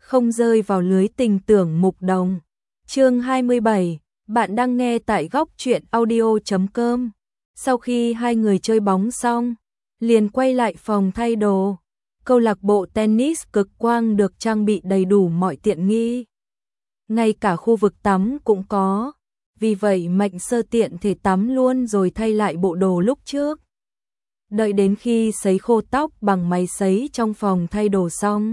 không rơi vào lưới tình tưởng mục đồng. Chương 27, bạn đang nghe tại góc truyện audio.com. Sau khi hai người chơi bóng xong, liền quay lại phòng thay đồ. Câu lạc bộ tennis Cực Quang được trang bị đầy đủ mọi tiện nghi. Ngay cả khu vực tắm cũng có. Vì vậy Mạnh Sơ tiện thể tắm luôn rồi thay lại bộ đồ lúc trước. Đợi đến khi sấy khô tóc bằng máy sấy trong phòng thay đồ xong,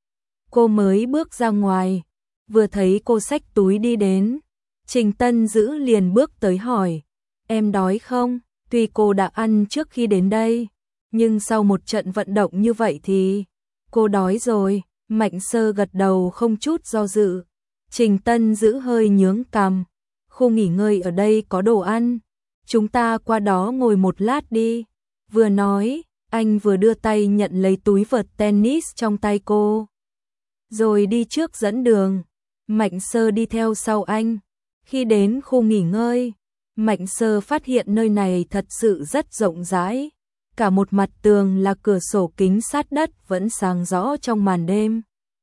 cô mới bước ra ngoài. Vừa thấy cô xách túi đi đến, Trình Tân Dữ liền bước tới hỏi, em đói không? Tuy cô đã ăn trước khi đến đây, nhưng sau một trận vận động như vậy thì cô đói rồi. Mạnh Sơ gật đầu không chút do dự. Trình Tân Dữ hơi nhướng cằm, khu nghỉ ngơi ở đây có đồ ăn, chúng ta qua đó ngồi một lát đi. Vừa nói, anh vừa đưa tay nhận lấy túi vợt tennis trong tay cô, rồi đi trước dẫn đường. Mạnh Sơ đi theo sau anh. Khi đến khu nghỉ ngơi, Mạnh Sơ phát hiện nơi này thật sự rất rộng rãi. Cả một mặt tường là cửa sổ kính sát đất vẫn sáng rõ trong màn đêm.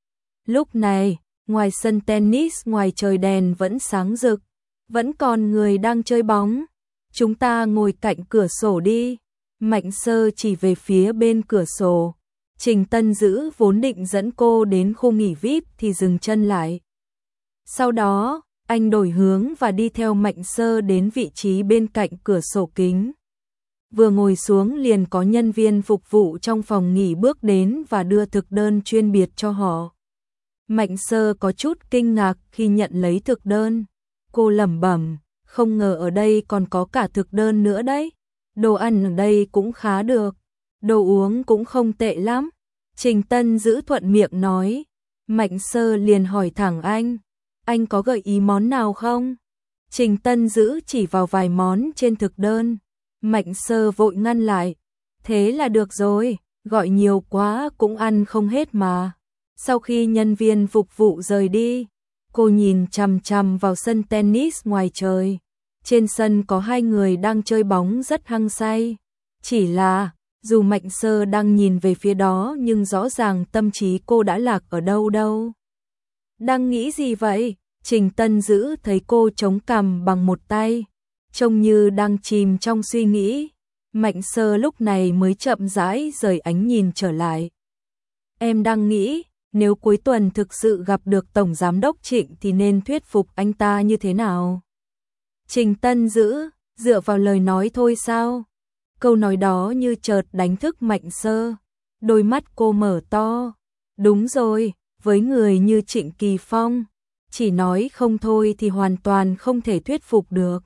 Lúc này, ngoài sân tennis ngoài trời đèn vẫn sáng rực, vẫn còn người đang chơi bóng. Chúng ta ngồi cạnh cửa sổ đi. Mạnh Sơ chỉ về phía bên cửa sổ. Trình Tân Dữ vốn định dẫn cô đến khu nghỉ VIP thì dừng chân lại. Sau đó, anh đổi hướng và đi theo Mạnh Sơ đến vị trí bên cạnh cửa sổ kính. Vừa ngồi xuống liền có nhân viên phục vụ trong phòng nghỉ bước đến và đưa thực đơn chuyên biệt cho họ. Mạnh Sơ có chút kinh ngạc khi nhận lấy thực đơn. Cô lẩm bẩm, không ngờ ở đây còn có cả thực đơn nữa đấy. Đồ ăn ở đây cũng khá được, đồ uống cũng không tệ lắm. Trình Tân Dữ thuận miệng nói. Mạnh Sơ liền hỏi thẳng anh có gợi ý món nào không? Trình Tân Dữ chỉ vào vài món trên thực đơn. Mạnh Sơ vội ngăn lại. Thế là được rồi, gọi nhiều quá cũng ăn không hết mà. Sau khi nhân viên phục vụ rời đi, cô nhìn chằm chằm vào sân tennis ngoài trời. Trên sân có hai người đang chơi bóng rất hăng say. Chỉ là, dù Mạnh Sơ đang nhìn về phía đó nhưng rõ ràng tâm trí cô đã lạc ở đâu. Đang nghĩ gì vậy? Trình Tân Dữ thấy cô chống cằm bằng một tay, trông như đang chìm trong suy nghĩ. Mạnh Sơ lúc này mới chậm rãi rời ánh nhìn trở lại. Em đang nghĩ, nếu cuối tuần thực sự gặp được Tổng Giám đốc Trịnh thì nên thuyết phục anh ta như thế nào? Trình Tân Dữ, dựa vào lời nói thôi sao? Câu nói đó như chợt đánh thức Mạnh Sơ. Đôi mắt cô mở to. Đúng rồi, với người như Trịnh Kỳ Phong, chỉ nói không thôi thì hoàn toàn không thể thuyết phục được.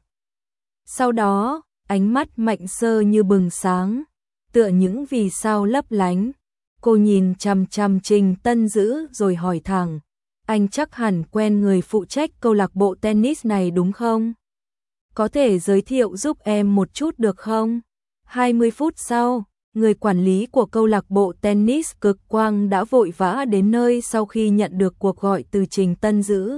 Sau đó, ánh mắt Mạnh Sơ như bừng sáng, tựa những vì sao lấp lánh. Cô nhìn chằm chằm Trình Tân Dữ rồi hỏi thẳng, anh chắc hẳn quen người phụ trách câu lạc bộ tennis này đúng không? Có thể giới thiệu giúp em một chút được không? 20 phút sau, người quản lý của câu lạc bộ tennis Cực Quang đã vội vã đến nơi sau khi nhận được cuộc gọi từ Trình Tân Dữ.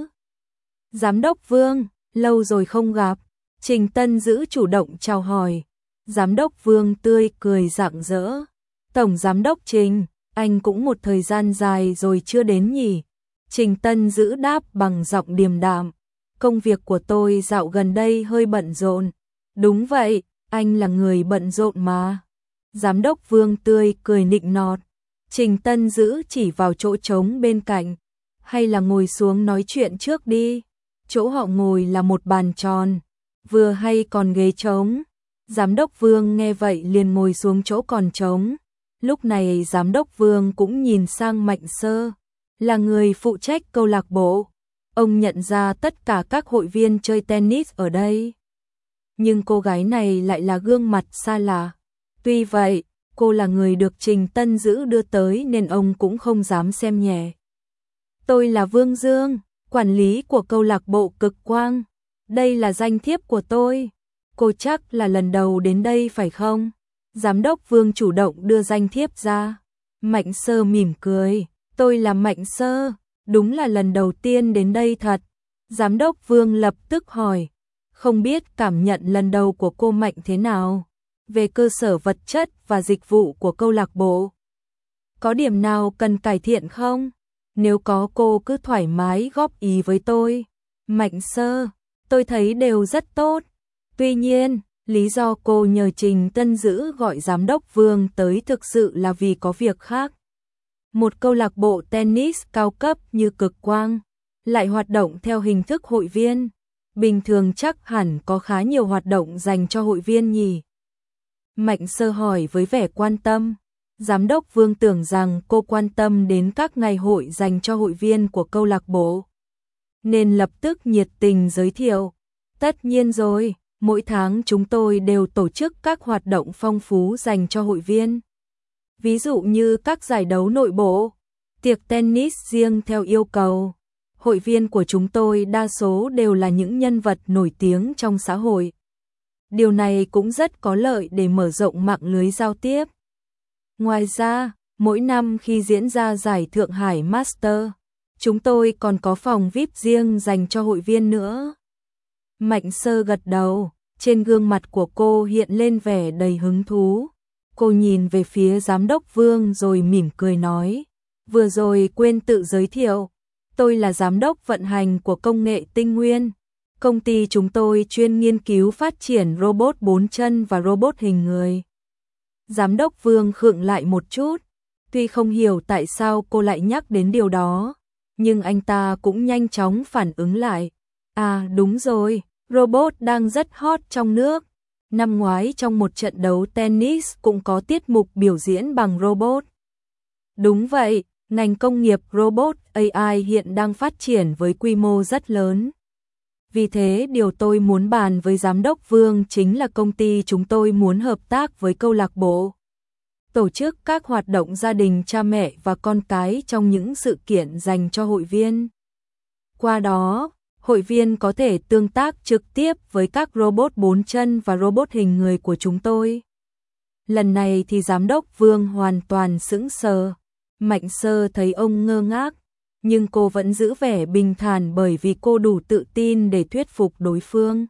Giám đốc Vương, lâu rồi không gặp. Trình Tân Dữ chủ động chào hỏi. Giám đốc Vương tươi cười rạng rỡ. Tổng Giám đốc Trình, anh cũng một thời gian dài rồi chưa đến nhỉ? Trình Tân Dữ đáp bằng giọng điềm đạm. Công việc của tôi dạo gần đây hơi bận rộn. Đúng vậy, anh là người bận rộn mà. Giám đốc Vương tươi cười nịnh nọt. Trình Tân Dữ chỉ vào chỗ trống bên cạnh. Hay là ngồi xuống nói chuyện trước đi. Chỗ họ ngồi là một bàn tròn, vừa hay còn ghế trống. Giám đốc Vương nghe vậy liền ngồi xuống chỗ còn trống. Lúc này Giám đốc Vương cũng nhìn sang Mạnh Sơ, là người phụ trách câu lạc bộ. Ông nhận ra tất cả các hội viên chơi tennis ở đây. Nhưng cô gái này lại là gương mặt xa lạ. Tuy vậy, cô là người được Trình Tân Dữ đưa tới nên ông cũng không dám xem nhẹ. Tôi là Vương Dương, quản lý của câu lạc bộ Cực Quang. Đây là danh thiếp của tôi. Cô chắc là lần đầu đến đây phải không? Giám đốc Vương chủ động đưa danh thiếp ra. Mạnh Sơ mỉm cười. Tôi là Mạnh Sơ, đúng là lần đầu tiên đến đây thật. Giám đốc Vương lập tức hỏi. Không biết cảm nhận lần đầu của cô Mạnh thế nào? Về cơ sở vật chất và dịch vụ của câu lạc bộ, có điểm nào cần cải thiện không? Nếu có cô cứ thoải mái góp ý với tôi. Mạnh Sơ, tôi thấy đều rất tốt. Tuy nhiên, lý do cô nhờ Trình Tân Dữ gọi giám đốc Vương tới thực sự là vì có việc khác. Một câu lạc bộ tennis cao cấp như Cực Quang lại hoạt động theo hình thức hội viên. Bình thường chắc hẳn có khá nhiều hoạt động dành cho hội viên nhỉ? Mạnh Sơ hỏi với vẻ quan tâm. Giám đốc Vương tưởng rằng cô quan tâm đến các ngày hội dành cho hội viên của câu lạc bộ, nên lập tức nhiệt tình giới thiệu. Tất nhiên rồi, mỗi tháng chúng tôi đều tổ chức các hoạt động phong phú dành cho hội viên. Ví dụ như các giải đấu nội bộ, tiệc tennis riêng theo yêu cầu. Hội viên của chúng tôi đa số đều là những nhân vật nổi tiếng trong xã hội. Điều này cũng rất có lợi để mở rộng mạng lưới giao tiếp. Ngoài ra, mỗi năm khi diễn ra giải Thượng Hải Master, chúng tôi còn có phòng VIP riêng dành cho hội viên nữa. Mạnh Sơ gật đầu, trên gương mặt của cô hiện lên vẻ đầy hứng thú. Cô nhìn về phía giám đốc Vương rồi mỉm cười nói, vừa rồi quên tự giới thiệu, tôi là giám đốc vận hành của công nghệ Tinh Nguyên. Công ty chúng tôi chuyên nghiên cứu phát triển robot 4 chân và robot hình người. Giám đốc Vương khựng lại một chút, tuy không hiểu tại sao cô lại nhắc đến điều đó, nhưng anh ta cũng nhanh chóng phản ứng lại. À đúng rồi, robot đang rất hot trong nước. Năm ngoái trong một trận đấu tennis cũng có tiết mục biểu diễn bằng robot. Đúng vậy, ngành công nghiệp robot AI hiện đang phát triển với quy mô rất lớn. Vì thế điều tôi muốn bàn với giám đốc Vương chính là công ty chúng tôi muốn hợp tác với câu lạc bộ, tổ chức các hoạt động gia đình cha mẹ và con cái trong những sự kiện dành cho hội viên. Qua đó, hội viên có thể tương tác trực tiếp với các robot 4 chân và robot hình người của chúng tôi. Lần này thì giám đốc Vương hoàn toàn sững sờ. Mạnh Sơ thấy ông ngơ ngác, nhưng cô vẫn giữ vẻ bình thản bởi vì cô đủ tự tin để thuyết phục đối phương.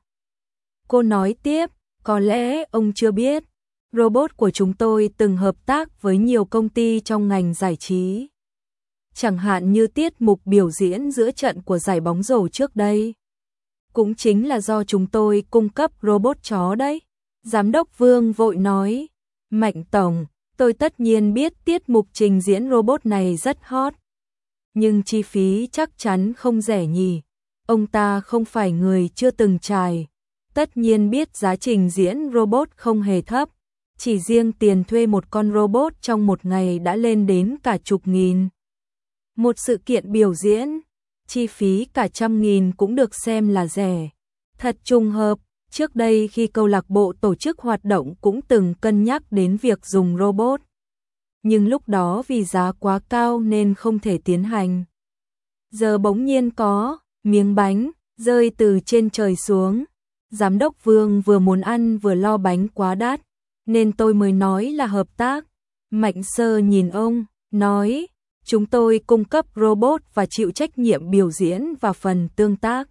Cô nói tiếp, có lẽ ông chưa biết, robot của chúng tôi từng hợp tác với nhiều công ty trong ngành giải trí. Chẳng hạn như tiết mục biểu diễn giữa trận của giải bóng rổ trước đây. Cũng chính là do chúng tôi cung cấp robot chó đấy. Giám đốc Vương vội nói, Mạnh Tổng, tôi tất nhiên biết tiết mục trình diễn robot này rất hot. Nhưng chi phí chắc chắn không rẻ nhỉ. Ông ta không phải người chưa từng trải. Tất nhiên biết giá trình diễn robot không hề thấp. Chỉ riêng tiền thuê một con robot trong một ngày đã lên đến cả chục nghìn. Một sự kiện biểu diễn, chi phí cả 100.000 cũng được xem là rẻ. Thật trùng hợp, trước đây khi câu lạc bộ tổ chức hoạt động cũng từng cân nhắc đến việc dùng robot. Nhưng lúc đó vì giá quá cao nên không thể tiến hành. Giờ bỗng nhiên có miếng bánh rơi từ trên trời xuống. Giám đốc Vương vừa muốn ăn vừa lo bánh quá đắt, nên tôi mới nói là hợp tác. Mạnh Sơ nhìn ông, nói, chúng tôi cung cấp robot và chịu trách nhiệm biểu diễn và phần tương tác.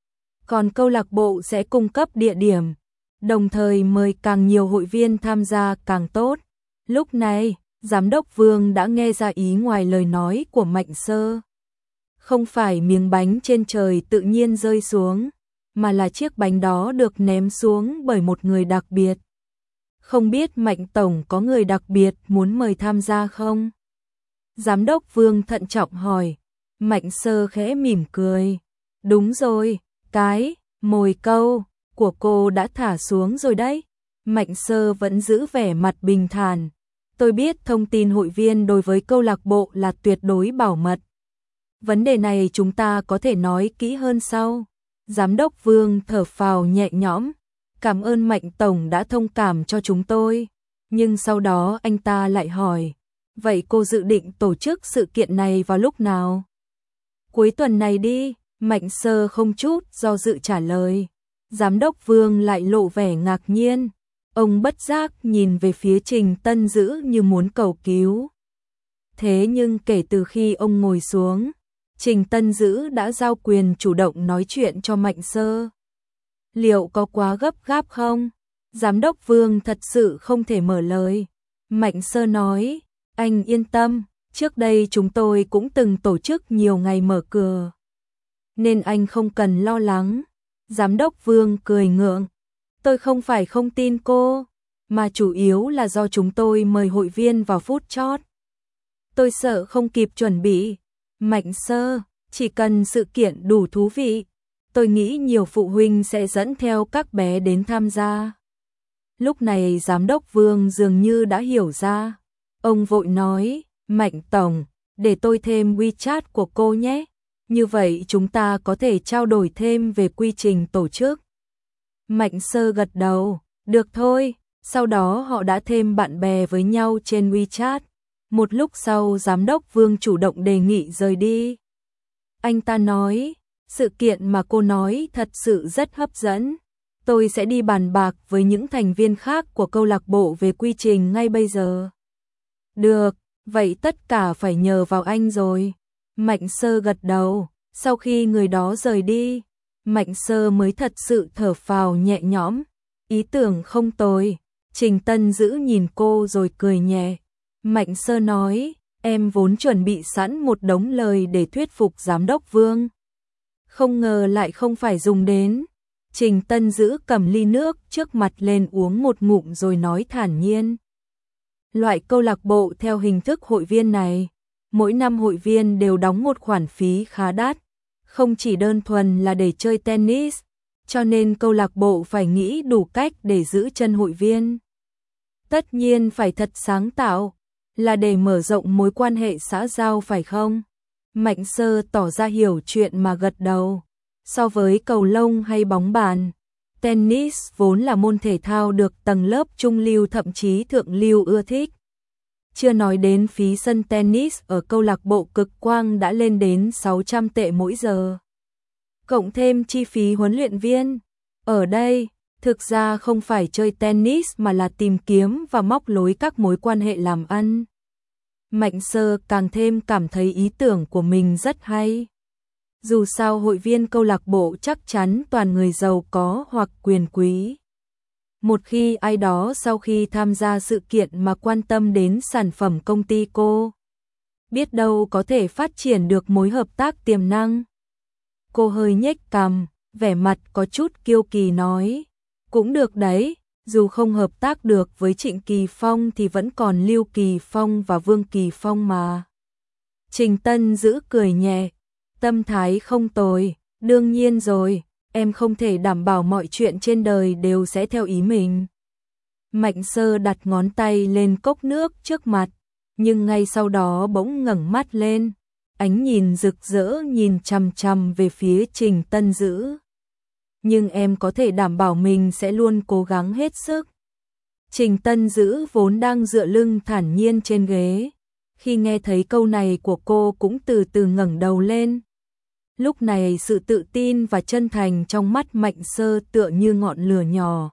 Còn câu lạc bộ sẽ cung cấp địa điểm, đồng thời mời càng nhiều hội viên tham gia càng tốt. Lúc này, giám đốc Vương đã nghe ra ý ngoài lời nói của Mạnh Sơ. Không phải miếng bánh trên trời tự nhiên rơi xuống, mà là chiếc bánh đó được ném xuống bởi một người đặc biệt. Không biết Mạnh Tổng có người đặc biệt muốn mời tham gia không? Giám đốc Vương thận trọng hỏi. Mạnh Sơ khẽ mỉm cười. Đúng rồi, cái mồi câu của cô đã thả xuống rồi đấy. Mạnh Sơ vẫn giữ vẻ mặt bình thản. Tôi biết thông tin hội viên đối với câu lạc bộ là tuyệt đối bảo mật. Vấn đề này chúng ta có thể nói kỹ hơn sau. Giám đốc Vương thở phào nhẹ nhõm. Cảm ơn Mạnh Tổng đã thông cảm cho chúng tôi. Nhưng sau đó anh ta lại hỏi, vậy cô dự định tổ chức sự kiện này vào lúc nào? Cuối tuần này đi, Mạnh Sơ không chút do dự trả lời. Giám đốc Vương lại lộ vẻ ngạc nhiên. Ông bất giác nhìn về phía Trình Tân Dữ như muốn cầu cứu. Thế nhưng kể từ khi ông ngồi xuống, Trình Tân Dữ đã giao quyền chủ động nói chuyện cho Mạnh Sơ. Liệu có quá gấp gáp không? Giám đốc Vương thật sự không thể mở lời. Mạnh Sơ nói, anh yên tâm, Trước đây chúng tôi cũng từng tổ chức nhiều ngày mở cửa, nên anh không cần lo lắng. Giám đốc Vương cười ngượng. Tôi không phải không tin cô, mà chủ yếu là do chúng tôi mời hội viên vào phút chót. Tôi sợ không kịp chuẩn bị. Mạnh Sơ, chỉ cần sự kiện đủ thú vị, tôi nghĩ nhiều phụ huynh sẽ dẫn theo các bé đến tham gia. Lúc này Giám đốc Vương dường như đã hiểu ra. Ông vội nói, Mạnh Tổng, để tôi thêm WeChat của cô nhé. Như vậy chúng ta có thể trao đổi thêm về quy trình tổ chức. Mạnh Sơ gật đầu, được thôi. Sau đó họ đã thêm bạn bè với nhau trên WeChat. Một lúc sau Giám đốc Vương chủ động đề nghị rời đi. Anh ta nói, sự kiện mà cô nói thật sự rất hấp dẫn. Tôi sẽ đi bàn bạc với những thành viên khác của câu lạc bộ về quy trình ngay bây giờ. Được, vậy tất cả phải nhờ vào anh rồi. Mạnh Sơ gật đầu. Sau khi người đó rời đi, Mạnh Sơ mới thật sự thở phào nhẹ nhõm. Ý tưởng không tồi. Trình Tân Dữ nhìn cô rồi cười nhẹ. Mạnh Sơ nói, em vốn chuẩn bị sẵn một đống lời để thuyết phục Giám đốc Vương. Không ngờ lại không phải dùng đến. Trình Tân Dữ cầm ly nước trước mặt lên uống một ngụm rồi nói thản nhiên. Loại câu lạc bộ theo hình thức hội viên này, mỗi năm hội viên đều đóng một khoản phí khá đắt, không chỉ đơn thuần là để chơi tennis, cho nên câu lạc bộ phải nghĩ đủ cách để giữ chân hội viên. Tất nhiên phải thật sáng tạo, là để mở rộng mối quan hệ xã giao phải không? Mạnh Sơ tỏ ra hiểu chuyện mà gật đầu. So với cầu lông hay bóng bàn, tennis vốn là môn thể thao được tầng lớp trung lưu thậm chí thượng lưu ưa thích. Chưa nói đến phí sân tennis ở câu lạc bộ Cực Quang đã lên đến 600 tệ mỗi giờ. Cộng thêm chi phí huấn luyện viên. Ở đây, thực ra không phải chơi tennis mà là tìm kiếm và móc nối các mối quan hệ làm ăn. Mạnh Sơ càng thêm cảm thấy ý tưởng của mình rất hay. Dù sao hội viên câu lạc bộ chắc chắn toàn người giàu có hoặc quyền quý. Một khi ai đó sau khi tham gia sự kiện mà quan tâm đến sản phẩm công ty cô, biết đâu có thể phát triển được mối hợp tác tiềm năng. Cô hơi nhếch cằm, vẻ mặt có chút kiêu kỳ nói, cũng được đấy, dù không hợp tác được với Trịnh Kỳ Phong thì vẫn còn Lưu Kỳ Phong và Vương Kỳ Phong mà. Trình Tân Dữ cười nhẹ, tâm thái không tồi, đương nhiên rồi, em không thể đảm bảo mọi chuyện trên đời đều sẽ theo ý mình. Mạnh Sơ đặt ngón tay lên cốc nước trước mặt, nhưng ngay sau đó bỗng ngẩng mắt lên, ánh nhìn rực rỡ nhìn chằm chằm về phía Trình Tân Dữ. Nhưng em có thể đảm bảo mình sẽ luôn cố gắng hết sức. Trình Tân Dữ vốn đang dựa lưng thản nhiên trên ghế, khi nghe thấy câu này của cô cũng từ từ ngẩng đầu lên. Lúc này sự tự tin và chân thành trong mắt Mạnh Sơ tựa như ngọn lửa nhỏ.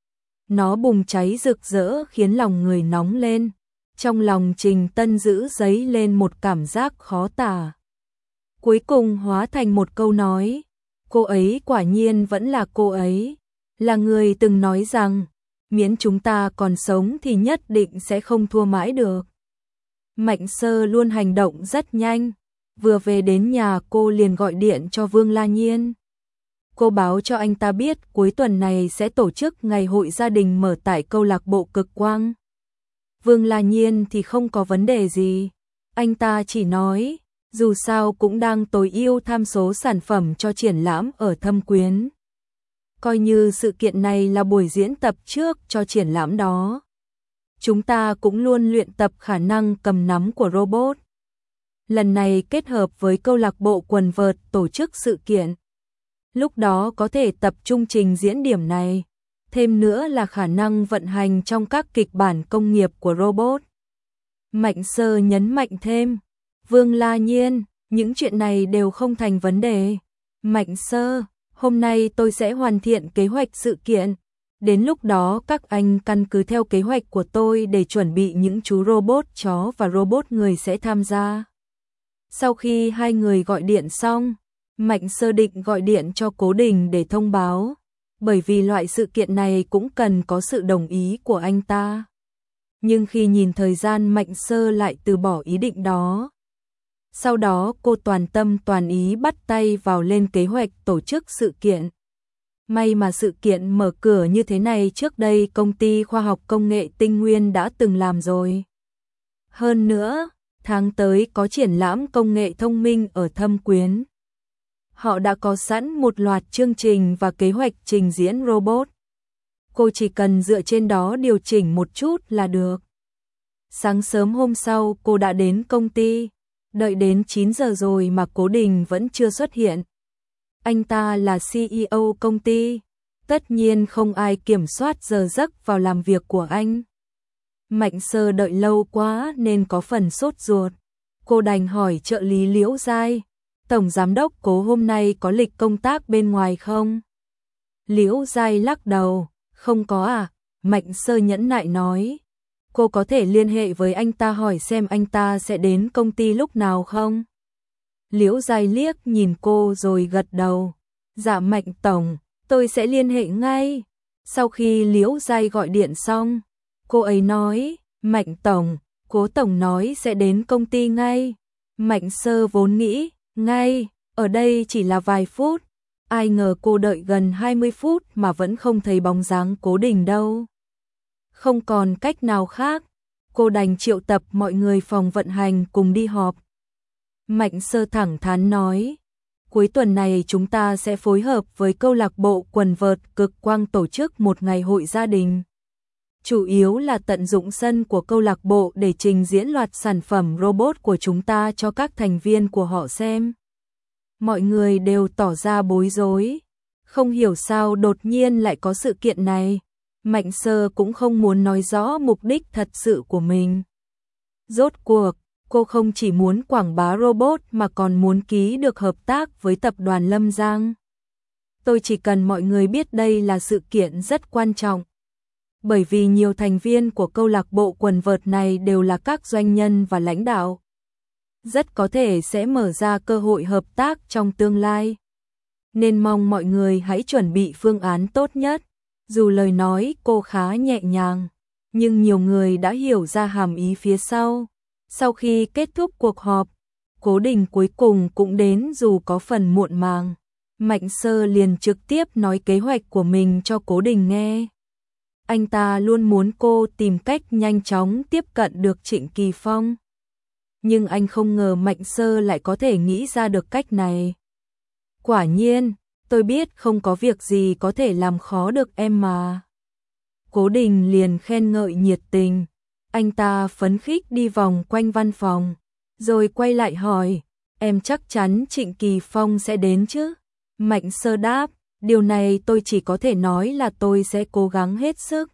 Nó bùng cháy rực rỡ khiến lòng người nóng lên. Trong lòng Trình Tân Dữ dấy lên một cảm giác khó tả. Cuối cùng hóa thành một câu nói. Cô ấy quả nhiên vẫn là cô ấy. Là người từng nói rằng, miễn chúng ta còn sống thì nhất định sẽ không thua mãi được. Mạnh Sơ luôn hành động rất nhanh. Vừa về đến nhà cô liền gọi điện cho Vương La Nhiên. Cô báo cho anh ta biết cuối tuần này sẽ tổ chức ngày hội gia đình mở tại câu lạc bộ Cực Quang. Vương La Nhiên thì không có vấn đề gì. Anh ta chỉ nói, dù sao cũng đang tối ưu tham số sản phẩm cho triển lãm ở Thâm Quyến. Coi như sự kiện này là buổi diễn tập trước cho triển lãm đó. Chúng ta cũng luôn luyện tập khả năng cầm nắm của robot. Lần này kết hợp với câu lạc bộ quần vợt tổ chức sự kiện. Lúc đó có thể tập trung trình diễn điểm này. Thêm nữa là khả năng vận hành trong các kịch bản công nghiệp của robot. Mạnh Sơ nhấn mạnh thêm. Vương La Nhiên, những chuyện này đều không thành vấn đề. Mạnh Sơ, hôm nay tôi sẽ hoàn thiện kế hoạch sự kiện. Đến lúc đó các anh căn cứ theo kế hoạch của tôi để chuẩn bị những chú robot chó và robot người sẽ tham gia. Sau khi hai người gọi điện xong, Mạnh Sơ định gọi điện cho Cố Đình để thông báo, bởi vì loại sự kiện này cũng cần có sự đồng ý của anh ta. nhưng khi nhìn thời gian Mạnh Sơ lại từ bỏ ý định đó. Sau đó cô toàn tâm toàn ý bắt tay vào lên kế hoạch tổ chức sự kiện. May mà sự kiện mở cửa như thế này trước đây công ty khoa học công nghệ Tinh Nguyên đã từng làm rồi. Hơn nữa, tháng tới có triển lãm công nghệ thông minh ở Thâm Quyến. Họ đã có sẵn một loạt chương trình và kế hoạch trình diễn robot. Cô chỉ cần dựa trên đó điều chỉnh một chút là được. Sáng sớm hôm sau cô đã đến công ty, đợi đến 9 giờ rồi mà Cố Đình vẫn chưa xuất hiện. Anh ta là CEO công ty, tất nhiên không ai kiểm soát giờ giấc vào làm việc của anh. Mạnh Sơ đợi lâu quá nên có phần sốt ruột. Cô đành hỏi trợ lý Liễu Giai, Tổng Giám đốc Cố hôm nay có lịch công tác bên ngoài không? Liễu Giai lắc đầu, không có à? Mạnh Sơ nhẫn nại nói, cô có thể liên hệ với anh ta hỏi xem anh ta sẽ đến công ty lúc nào không? Liễu Giai liếc nhìn cô rồi gật đầu, dạ Mạnh Tổng, tôi sẽ liên hệ ngay. Sau khi Liễu Giai gọi điện xong, cô ấy nói, Mạnh Tổng, Cố Tổng nói sẽ đến công ty ngay. Mạnh Sơ vốn nghĩ, ngay, ở đây chỉ là vài phút. Ai ngờ cô đợi gần 20 phút mà vẫn không thấy bóng dáng Cố Đình đâu. Không còn cách nào khác, cô đành triệu tập mọi người phòng vận hành cùng đi họp. Mạnh Sơ thẳng thắn nói, cuối tuần này chúng ta sẽ phối hợp với câu lạc bộ quần vợt Cực Quang tổ chức một ngày hội gia đình. Chủ yếu là tận dụng sân của câu lạc bộ để trình diễn loạt sản phẩm robot của chúng ta cho các thành viên của họ xem. Mọi người đều tỏ ra bối rối, không hiểu sao đột nhiên lại có sự kiện này. Mạnh Sơ cũng không muốn nói rõ mục đích thật sự của mình. Rốt cuộc, cô không chỉ muốn quảng bá robot mà còn muốn ký được hợp tác với tập đoàn Lâm Giang. Tôi chỉ cần mọi người biết đây là sự kiện rất quan trọng. Bởi vì nhiều thành viên của câu lạc bộ quần vợt này đều là các doanh nhân và lãnh đạo. Rất có thể sẽ mở ra cơ hội hợp tác trong tương lai. Nên mong mọi người hãy chuẩn bị phương án tốt nhất. Dù lời nói cô khá nhẹ nhàng, nhưng nhiều người đã hiểu ra hàm ý phía sau. Sau khi kết thúc cuộc họp, Cố Đình cuối cùng cũng đến dù có phần muộn màng. Mạnh Sơ liền trực tiếp nói kế hoạch của mình cho Cố Đình nghe. Anh ta luôn muốn cô tìm cách nhanh chóng tiếp cận được Trịnh Kỳ Phong. Nhưng anh không ngờ Mạnh Sơ lại có thể nghĩ ra được cách này. Quả nhiên, tôi biết không có việc gì có thể làm khó được em mà. Cố Đình liền khen ngợi nhiệt tình. Anh ta phấn khích đi vòng quanh văn phòng, rồi quay lại hỏi, em chắc chắn Trịnh Kỳ Phong sẽ đến chứ? Mạnh Sơ đáp, điều này tôi chỉ có thể nói là tôi sẽ cố gắng hết sức.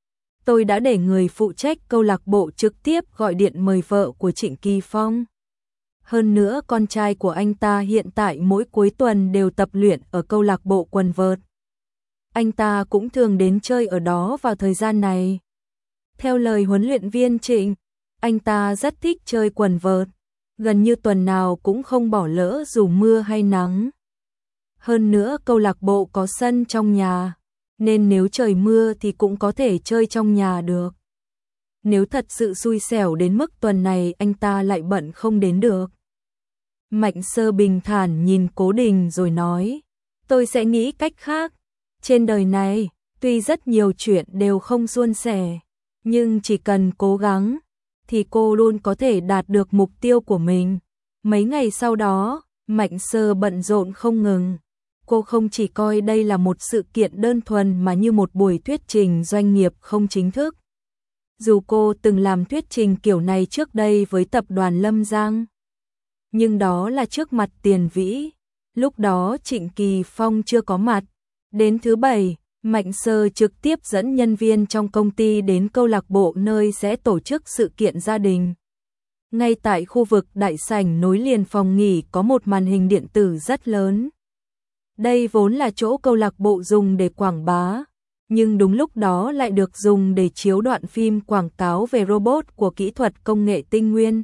Tôi đã để người phụ trách câu lạc bộ trực tiếp gọi điện mời vợ của Trịnh Kỳ Phong. Hơn nữa con trai của anh ta hiện tại mỗi cuối tuần đều tập luyện ở câu lạc bộ quần vợt. Anh ta cũng thường đến chơi ở đó vào thời gian này. Theo lời huấn luyện viên Trịnh, anh ta rất thích chơi quần vợt, gần như tuần nào cũng không bỏ lỡ dù mưa hay nắng. Hơn nữa câu lạc bộ có sân trong nhà, nên nếu trời mưa thì cũng có thể chơi trong nhà được. Nếu thật sự xui xẻo đến mức tuần này anh ta lại bận không đến được. Mạnh Sơ bình thản nhìn Cố Đình rồi nói, tôi sẽ nghĩ cách khác. Trên đời này, tuy rất nhiều chuyện đều không suôn sẻ, nhưng chỉ cần cố gắng, thì cô luôn có thể đạt được mục tiêu của mình. Mấy ngày sau đó, Mạnh Sơ bận rộn không ngừng. Cô không chỉ coi đây là một sự kiện đơn thuần mà như một buổi thuyết trình doanh nghiệp không chính thức. Dù cô từng làm thuyết trình kiểu này trước đây với tập đoàn Lâm Giang, nhưng đó là trước mặt Tiền Vĩ. Lúc đó Trịnh Kỳ Phong chưa có mặt. Đến thứ Bảy, Mạnh Sơ trực tiếp dẫn nhân viên trong công ty đến câu lạc bộ nơi sẽ tổ chức sự kiện gia đình. Ngay tại khu vực đại sảnh nối liền phòng nghỉ có một màn hình điện tử rất lớn. Đây vốn là chỗ câu lạc bộ dùng để quảng bá, nhưng đúng lúc đó lại được dùng để chiếu đoạn phim quảng cáo về robot của kỹ thuật công nghệ Tinh Nguyên.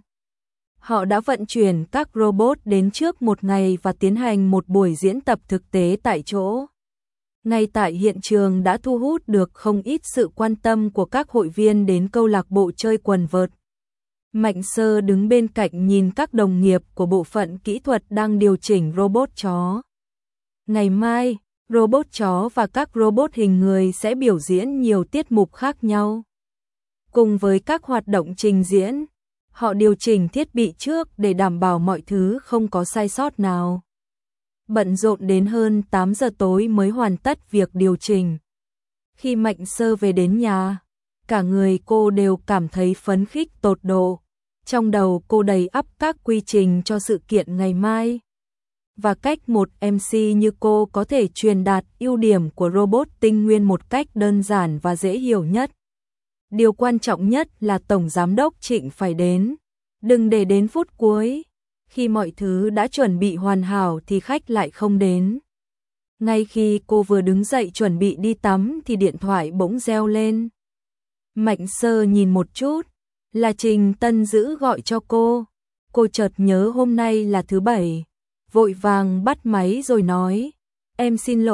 Họ đã vận chuyển các robot đến trước một ngày và tiến hành một buổi diễn tập thực tế tại chỗ. Ngay tại hiện trường đã thu hút được không ít sự quan tâm của các hội viên đến câu lạc bộ chơi quần vợt. Mạnh Sơ đứng bên cạnh nhìn các đồng nghiệp của bộ phận kỹ thuật đang điều chỉnh robot chó. Ngày mai, robot chó và các robot hình người sẽ biểu diễn nhiều tiết mục khác nhau. Cùng với các hoạt động trình diễn, họ điều chỉnh thiết bị trước để đảm bảo mọi thứ không có sai sót nào. Bận rộn đến hơn 8 giờ tối mới hoàn tất việc điều chỉnh. Khi Mạnh Sơ về đến nhà, cả người cô đều cảm thấy phấn khích tột độ. Trong đầu cô đầy ắp các quy trình cho sự kiện ngày mai. Và cách một MC như cô có thể truyền đạt ưu điểm của robot tinh nguyên một cách đơn giản và dễ hiểu nhất. Điều quan trọng nhất là Tổng Giám đốc Trịnh phải đến. Đừng để đến phút cuối. Khi mọi thứ đã chuẩn bị hoàn hảo thì khách lại không đến. Ngay khi cô vừa đứng dậy chuẩn bị đi tắm thì điện thoại bỗng reo lên. Mạnh Sơ nhìn một chút, là Trình Tân Dữ gọi cho cô. Cô chợt nhớ hôm nay là thứ Bảy, vội vàng bắt máy rồi nói, em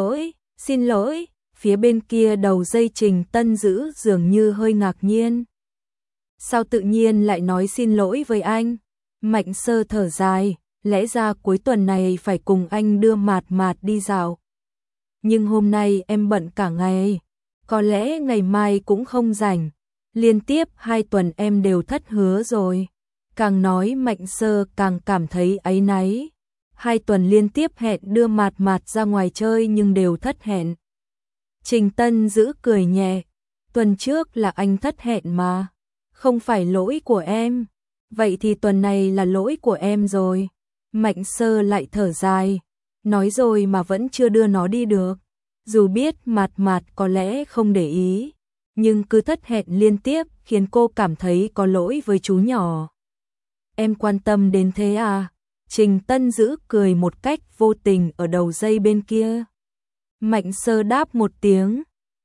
xin lỗi, phía bên kia đầu dây Trình Tân Dữ dường như hơi ngạc nhiên. Sao tự nhiên lại nói xin lỗi với anh? Mạnh Sơ thở dài, lẽ ra cuối tuần này phải cùng anh đưa Mạt Mạt đi dạo. Nhưng hôm nay em bận cả ngày, có lẽ ngày mai cũng không rảnh. Liên tiếp 2 tuần em đều thất hứa rồi. Càng nói Mạnh Sơ càng cảm thấy áy náy. 2 tuần liên tiếp hẹn đưa Mạt Mạt ra ngoài chơi nhưng đều thất hẹn. Trình Tân Dữ cười nhẹ. Tuần trước là anh thất hẹn mà. Không phải lỗi của em. Vậy thì tuần này là lỗi của em rồi. Mạnh Sơ lại thở dài. Nói rồi mà vẫn chưa đưa nó đi được. Dù biết Mạt Mạt có lẽ không để ý, nhưng cứ thất hẹn liên tiếp khiến cô cảm thấy có lỗi với chú nhỏ. Em quan tâm đến thế à? Trình Tân Dữ cười một cách vô tình ở đầu dây bên kia. Mạnh Sơ đáp một tiếng.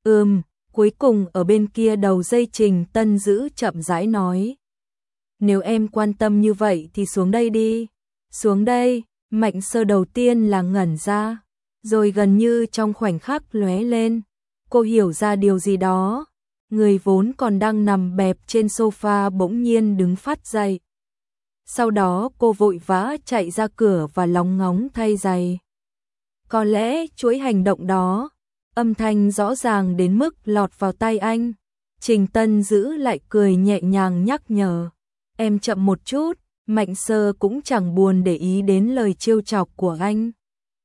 Cuối cùng ở bên kia đầu dây Trình Tân Dữ chậm rãi nói. Nếu em quan tâm như vậy thì xuống đây đi. Xuống đây, Mạnh Sơ đầu tiên là ngẩn ra, rồi gần như trong khoảnh khắc lóe lên. Cô hiểu ra điều gì đó. Người vốn còn đang nằm bẹp trên sofa bỗng nhiên đứng phát dậy. Sau đó cô vội vã chạy ra cửa và lóng ngóng thay giày. Có lẽ chuỗi hành động đó, âm thanh rõ ràng đến mức lọt vào tai anh. Trình Tân Dữ lại cười nhẹ nhàng nhắc nhở. Em chậm một chút. Mạnh Sơ cũng chẳng buồn để ý đến lời trêu chọc của anh.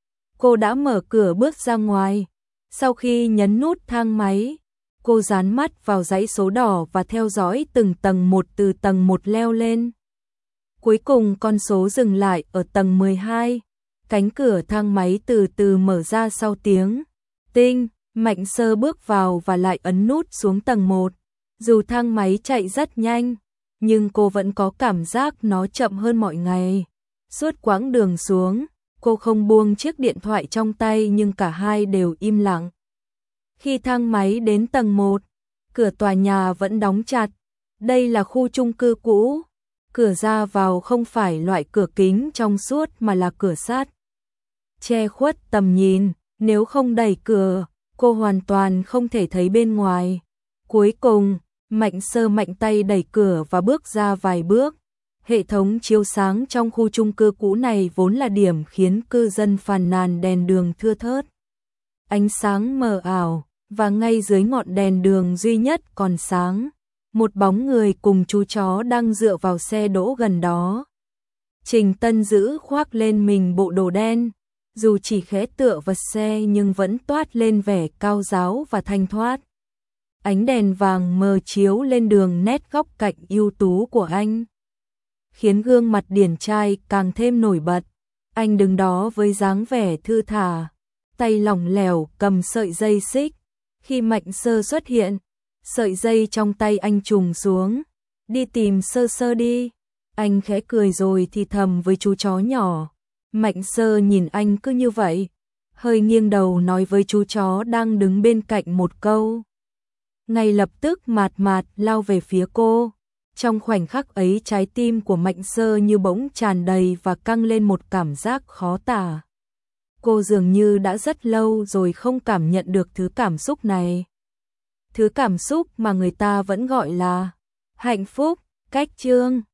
Cô đã mở cửa bước ra ngoài. Sau khi nhấn nút thang máy, cô dán mắt vào dãy số đỏ và theo dõi từng tầng một từ tầng 1 leo lên. Cuối cùng con số dừng lại ở tầng 12. Cánh cửa thang máy từ từ mở ra sau tiếng tinh. Mạnh Sơ bước vào và lại ấn nút xuống tầng 1. Dù thang máy chạy rất nhanh, nhưng cô vẫn có cảm giác nó chậm hơn mọi ngày. Suốt quãng đường xuống, cô không buông chiếc điện thoại trong tay nhưng cả hai đều im lặng. Khi thang máy đến tầng 1, cửa tòa nhà vẫn đóng chặt. Đây là khu chung cư cũ. Cửa ra vào không phải loại cửa kính trong suốt mà là cửa sắt, che khuất tầm nhìn. Nếu không đẩy cửa, cô hoàn toàn không thể thấy bên ngoài. Cuối cùng, Mạnh Sơ mạnh tay đẩy cửa và bước ra vài bước. Hệ thống chiếu sáng trong khu chung cư cũ này vốn là điểm khiến cư dân phàn nàn đèn đường thưa thớt. Ánh sáng mờ ảo, và ngay dưới ngọn đèn đường duy nhất còn sáng, một bóng người cùng chú chó đang dựa vào xe đỗ gần đó. Trình Tân Dữ khoác lên mình bộ đồ đen, dù chỉ khẽ tựa vào xe nhưng vẫn toát lên vẻ cao ráo và thanh thoát. Ánh đèn vàng mờ chiếu lên đường nét góc cạnh ưu tú của anh, khiến gương mặt điển trai càng thêm nổi bật. Anh đứng đó với dáng vẻ thư thả, tay lỏng lẻo cầm sợi dây xích. Khi Mạnh Sơ xuất hiện, sợi dây trong tay anh trùng xuống. Đi tìm Sơ Sơ đi. Anh khẽ cười rồi thì thầm với chú chó nhỏ. Mạnh Sơ nhìn anh cứ như vậy, hơi nghiêng đầu nói với chú chó đang đứng bên cạnh một câu. Ngay lập tức Mạt Mạt lao về phía cô. Trong khoảnh khắc ấy trái tim của Mạnh Sơ như bỗng tràn đầy và căng lên một cảm giác khó tả. Cô dường như đã rất lâu rồi không cảm nhận được thứ cảm xúc này. Thứ cảm xúc mà người ta vẫn gọi là hạnh phúc. Cách chương